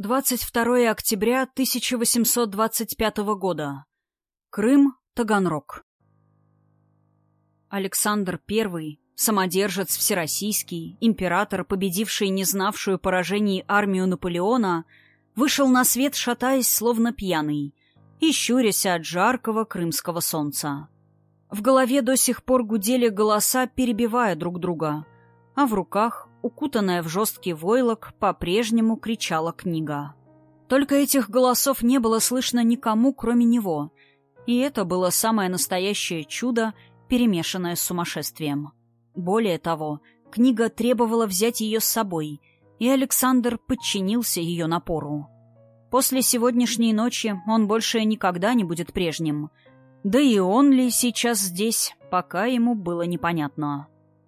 22 октября 1825 года. Крым, Таганрог. Александр I, самодержец всероссийский, император, победивший не знавшую поражений армию Наполеона, вышел на свет, шатаясь, словно пьяный, и щурясь от жаркого крымского солнца. В голове до сих пор гудели голоса, перебивая друг друга, а в руках, укутанная в жесткий войлок, по-прежнему кричала книга. Только этих голосов не было слышно никому, кроме него, и это было самое настоящее чудо, перемешанное с сумасшествием. Более того, книга требовала взять ее с собой, и Александр подчинился ее напору. После сегодняшней ночи он больше никогда не будет прежним, да и он ли сейчас здесь, пока ему было непонятно.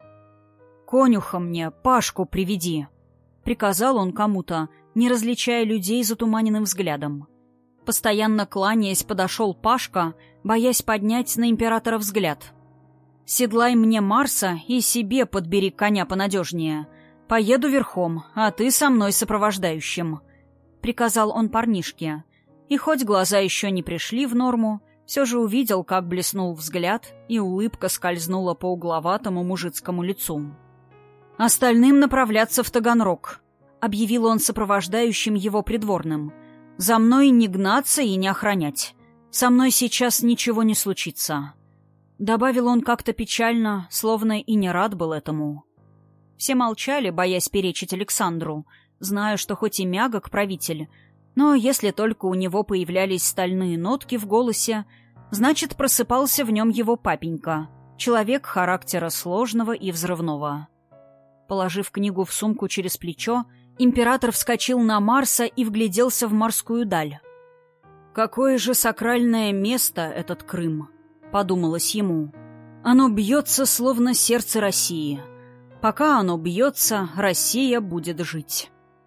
«Конюха мне, Пашку приведи!» — приказал он кому-то, не различая людей затуманенным взглядом. Постоянно кланяясь, подошел Пашка, боясь поднять на императора взгляд. «Седлай мне Марса и себе подбери коня понадежнее. Поеду верхом, а ты со мной сопровождающим», — приказал он парнишке. И хоть глаза еще не пришли в норму, все же увидел, как блеснул взгляд, и улыбка скользнула по угловатому мужицкому лицу. «Остальным направляться в Таганрог», — объявил он сопровождающим его придворным. «За мной не гнаться и не охранять. Со мной сейчас ничего не случится», — добавил он как-то печально, словно и не рад был этому. Все молчали, боясь перечить Александру, зная, что хоть и мягок правитель, но если только у него появлялись стальные нотки в голосе, значит, просыпался в нем его папенька, человек характера сложного и взрывного. Положив книгу в сумку через плечо, император вскочил на Марса и вгляделся в морскую даль. «Какое же сакральное место этот Крым!» — подумалось ему. «Оно бьется, словно сердце России. Пока оно бьется, Россия будет жить».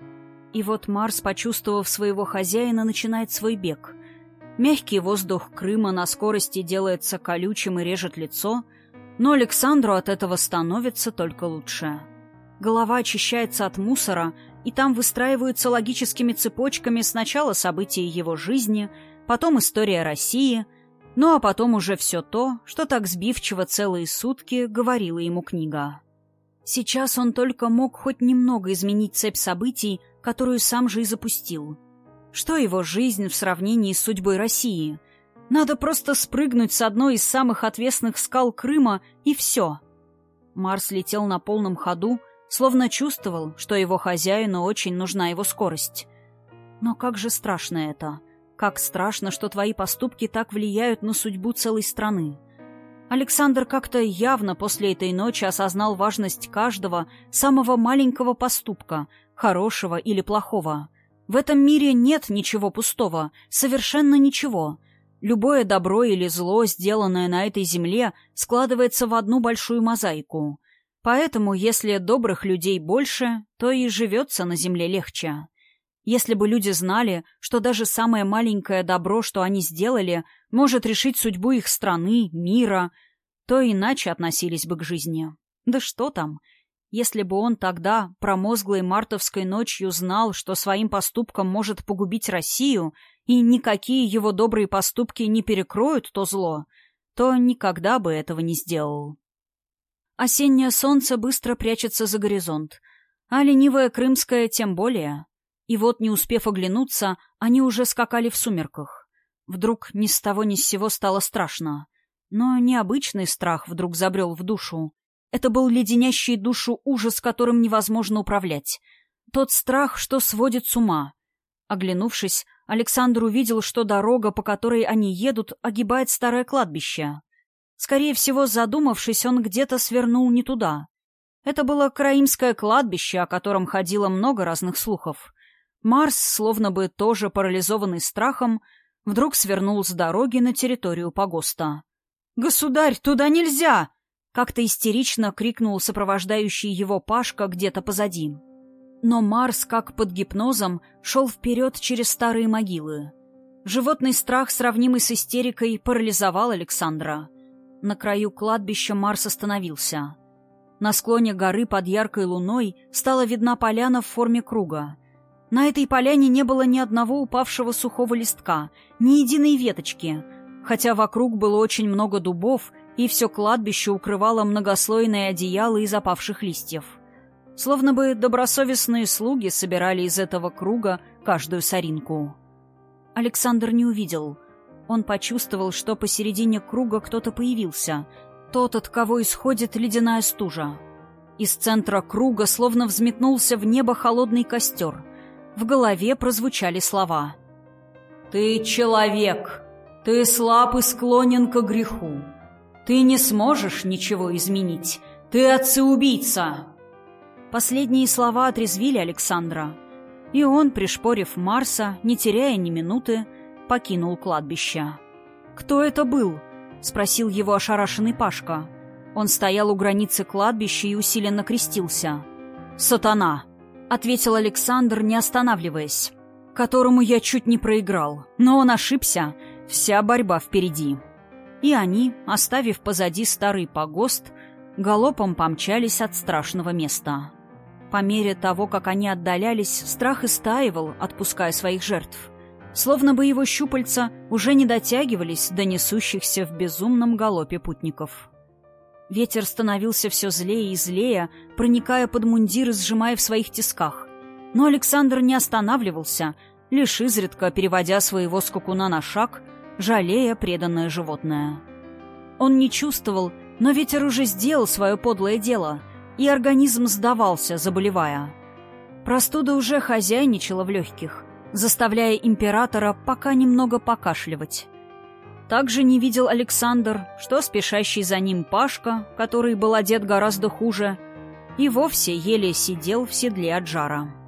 И вот Марс, почувствовав своего хозяина, начинает свой бег. Мягкий воздух Крыма на скорости делается колючим и режет лицо, но Александру от этого становится только лучше. Голова очищается от мусора, и там выстраиваются логическими цепочками сначала события его жизни, потом история России, ну а потом уже все то, что так сбивчиво целые сутки говорила ему книга. Сейчас он только мог хоть немного изменить цепь событий, которую сам же и запустил. Что его жизнь в сравнении с судьбой России? Надо просто спрыгнуть с одной из самых отвесных скал Крыма, и все. Марс летел на полном ходу, словно чувствовал, что его хозяину очень нужна его скорость. Но как же страшно это! Как страшно, что твои поступки так влияют на судьбу целой страны. Александр как-то явно после этой ночи осознал важность каждого самого маленького поступка, хорошего или плохого. В этом мире нет ничего пустого, совершенно ничего. Любое добро или зло, сделанное на этой земле, складывается в одну большую мозаику. Поэтому, если добрых людей больше, то и живется на земле легче. Если бы люди знали, что даже самое маленькое добро, что они сделали, может решить судьбу их страны, мира, то иначе относились бы к жизни. Да что там? Если бы он тогда, промозглой мартовской ночью, знал, что своим поступком может погубить Россию, и никакие его добрые поступки не перекроют то зло, то никогда бы этого не сделал. Осеннее солнце быстро прячется за горизонт, а ленивое крымское тем более. И вот, не успев оглянуться, они уже скакали в сумерках. Вдруг ни с того ни с сего стало страшно. Но необычный страх вдруг забрел в душу. Это был леденящий душу ужас, которым невозможно управлять. Тот страх, что сводит с ума. Оглянувшись, Александр увидел, что дорога, по которой они едут, огибает старое кладбище. Скорее всего, задумавшись, он где-то свернул не туда. Это было Караимское кладбище, о котором ходило много разных слухов. Марс, словно бы тоже парализованный страхом, вдруг свернул с дороги на территорию погоста. «Государь, туда нельзя!» — как-то истерично крикнул сопровождающий его Пашка где-то позади. Но Марс, как под гипнозом, шел вперед через старые могилы. Животный страх, сравнимый с истерикой, парализовал Александра. На краю кладбища Марс остановился. На склоне горы под яркой луной стала видна поляна в форме круга. На этой поляне не было ни одного упавшего сухого листка, ни единой веточки, хотя вокруг было очень много дубов, и все кладбище укрывало многослойное одеяло из опавших листьев. Словно бы добросовестные слуги собирали из этого круга каждую соринку. Александр не увидел. Он почувствовал, что посередине круга кто-то появился, тот, от кого исходит ледяная стужа. Из центра круга словно взметнулся в небо холодный костер. В голове прозвучали слова: «Ты человек, ты слаб и склонен к греху. Ты не сможешь ничего изменить, ты отца-убийца». Последние слова отрезвили Александра, и он, пришпорив Марса, не теряя ни минуты, покинул кладбище. «Кто это был?» — спросил его ошарашенный Пашка. Он стоял у границы кладбища и усиленно крестился. «Сатана», — ответил Александр, не останавливаясь, «которому я чуть не проиграл, но он ошибся, вся борьба впереди». И они, оставив позади старый погост, галопом помчались от страшного места. По мере того, как они отдалялись, страх истаивал, отпуская своих жертв. Словно бы его щупальца уже не дотягивались до несущихся в безумном галопе путников. Ветер становился все злее и злее, проникая под мундир и сжимая в своих тисках. Но Александр не останавливался, лишь изредка переводя своего скакуна на шаг, жалея преданное животное. Он не чувствовал, но ветер уже сделал свое подлое дело, и организм сдавался, заболевая. Простуда уже хозяйничала в легких, заставляя императора пока немного покашливать. Также не видел Александр, что спешащий за ним Пашка, который был одет гораздо хуже, и вовсе еле сидел в седле от жара.